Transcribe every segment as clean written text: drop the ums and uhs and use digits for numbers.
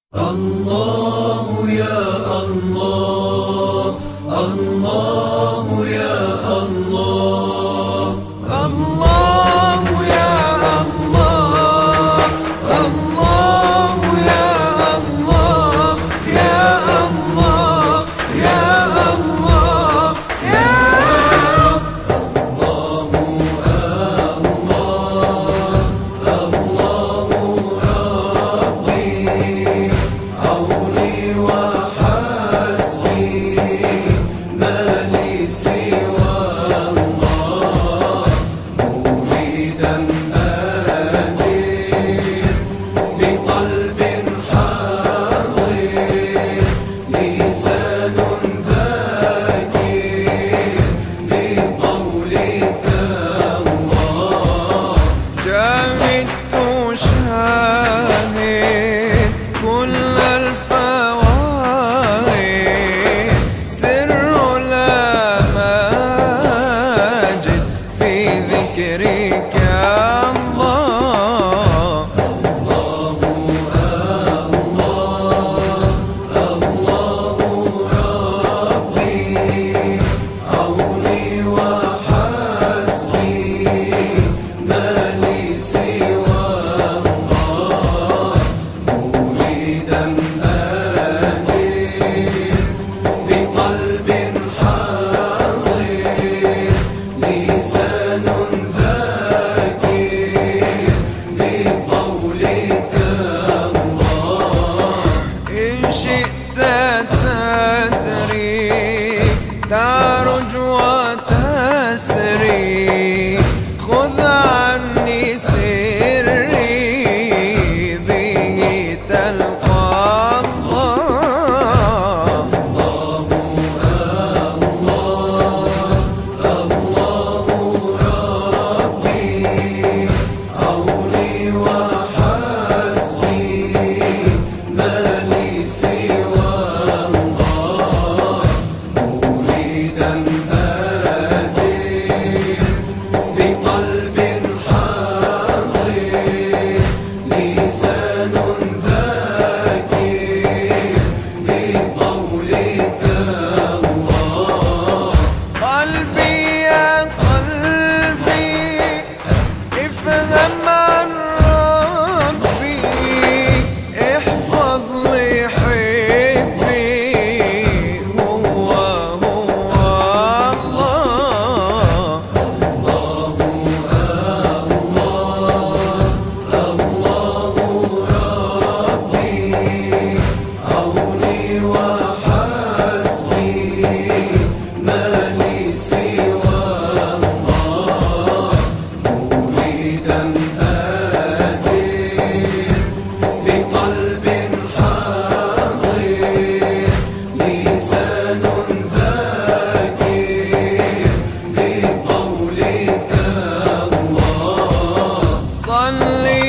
الله يا الله، الله يا الله، الله يا الله، الله يا الله، يا الله يا الله يا رب. الله الله ربي عوني وحسبي، ما لي سوى الله، مريدا أدير بقلب حاضر، لسان ذاكر بقولك الله. جاهدت شاهد كل الفوائد، سر لا ماجد في ذكرك الله. الله ربي عوني وحسبي، ما لي سوى الله، مريدا أدير بقلب حاضر، لسان ذاكر بقولك الله. إن شئت تدري تعرج وتسري، خذ عني سري به تلقى الله. ربي عوني وحسبي، ما لي سوى الله، مريدا أدير بقلب حاضر، لسان ذاكر بقولك الله. قلبي يا قلبي افهم عن ربي، احفظ لي حبي، هو الله. ربي عوني وحسبي، ما لي سوى الله، مريدا أدير بقلب حاضر، لسان ذاكر بقولك الله. صلي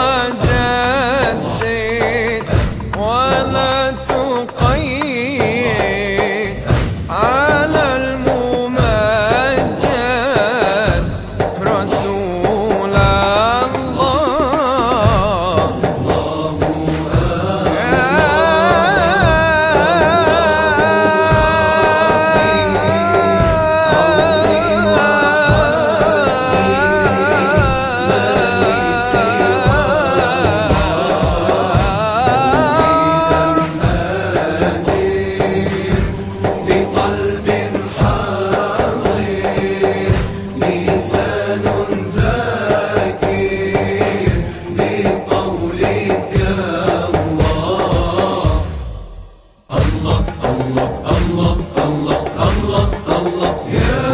وجدد ولا تقيد على الممجد رسول الله. بقلب حاضر، لسان ذاكر بقولك الله. الله الله الله الله الله الله يا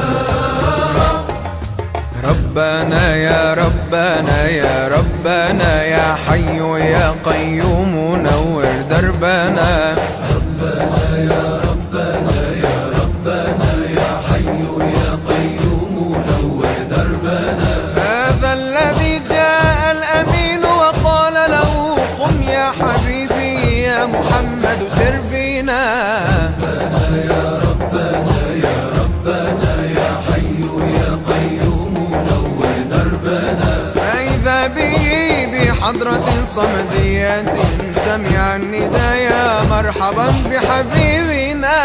ربنا يا ربنا يا ربنا يا حي يا قيوم نور دربنا. يا ربنا يا ربنا يا حي يا قيوم نور دربنا. هذا الذي جاء الأمين وقال له قم يا حبيبي يا محمد سر بنا. يا ربنا يا ربنا يا حي يا قيوم نور دربنا. فإذا به حضرة صمدية سمع النداء يا مرحبا بحبيبنا.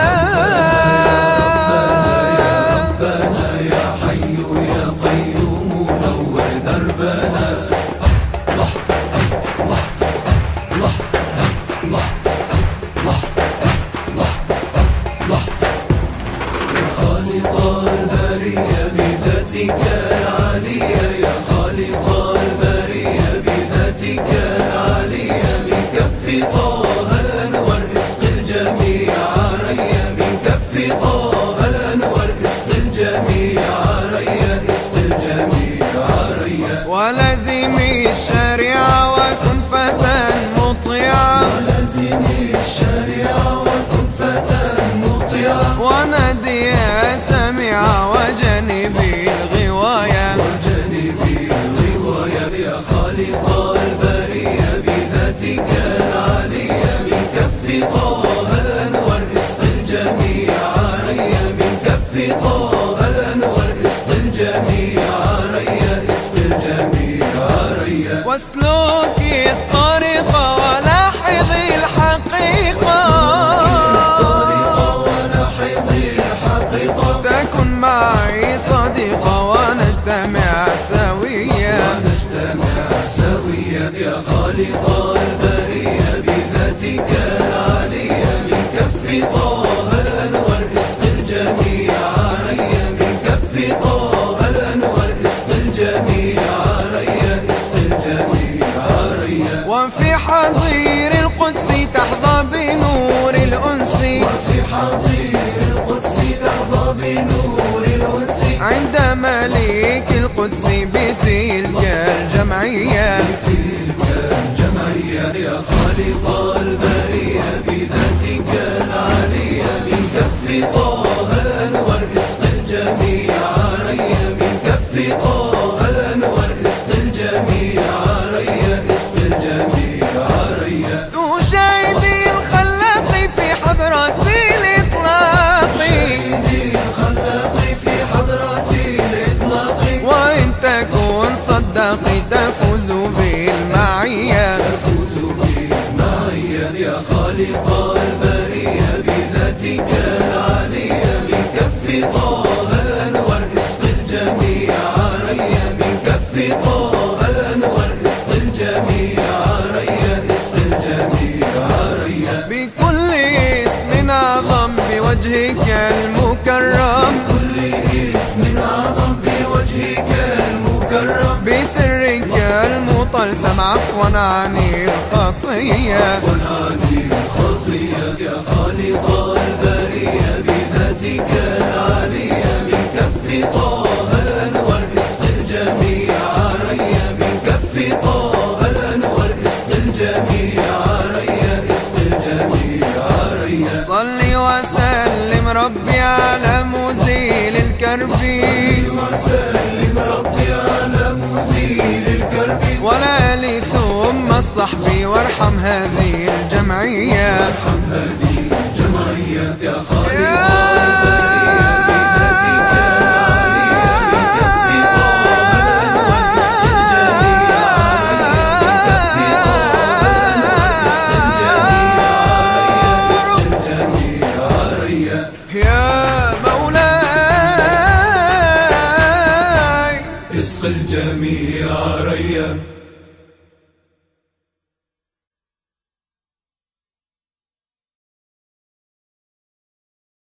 ولازم الشريعة وكن فتى مطيعا، ولازم الشريعة وكن فتى مطيعا، ونادي يا سميع وجنبي الغواية، وجنبي الغواية يا خالق البرية بذاتك العالية، من كف طه الأنوار اسق الجميع عريا، من كف طه الأنوار اسق الجميع عريا، اسق الجميع عريا. واسلك الطريق ولاحظ الحقيقة، تكن معي صديقة ونجتمع سويا، ونجتمع سويا يا خالق البرية بذاتك العالية، من كف طه الأنوار اسق الجميع عريا، من كف طه الأنوار اسق الجميع عريا، اسق الجميع عريا. وفي حضير القدس تحظى بنور الأنس، وفي حضير القدس تحظى بنور الأنس، عند ملك القدس بتلك الجمعية، تلك الجمعية يا خالق البرية بذاتك العالية، من كف طه الأنوار اسق الجميع عريا، من كف طه الأنوار اسق الجميع عريا، اسق الجميع عريا. تشاهدي الخلاق في حضرة الإطلاق، شاهدي الخلاق في حضرة الإطلاق، وإن تكن صدقي تفوز بالمعية، تفوز بالمعية يا خالق البرية بذاتك العالية، من كف طه الأنوار اسق الجميع عريا، من كف طه الأنوار اسق الجميع عريا، اسق الجميع عريا. بكل اسم أعظم بوجهك المكرم، كل اسم أعظم بوجهك المكرم، بسرك المطلسم عفوا عن الخطية، عفوا عن الخطية يا خالق البرية بذاتك العالية، من كف طه الأنوار اسق الجميع عريا، من كف طه الأنوار اسق الجميع عريا، اسق الجميع عريا. صل وسلم ربي على مزيل الكرب، وسلم ربي على مزيل الكرب، والآل ثم الصحب وارحم هذه الجمعية، وارحم هذه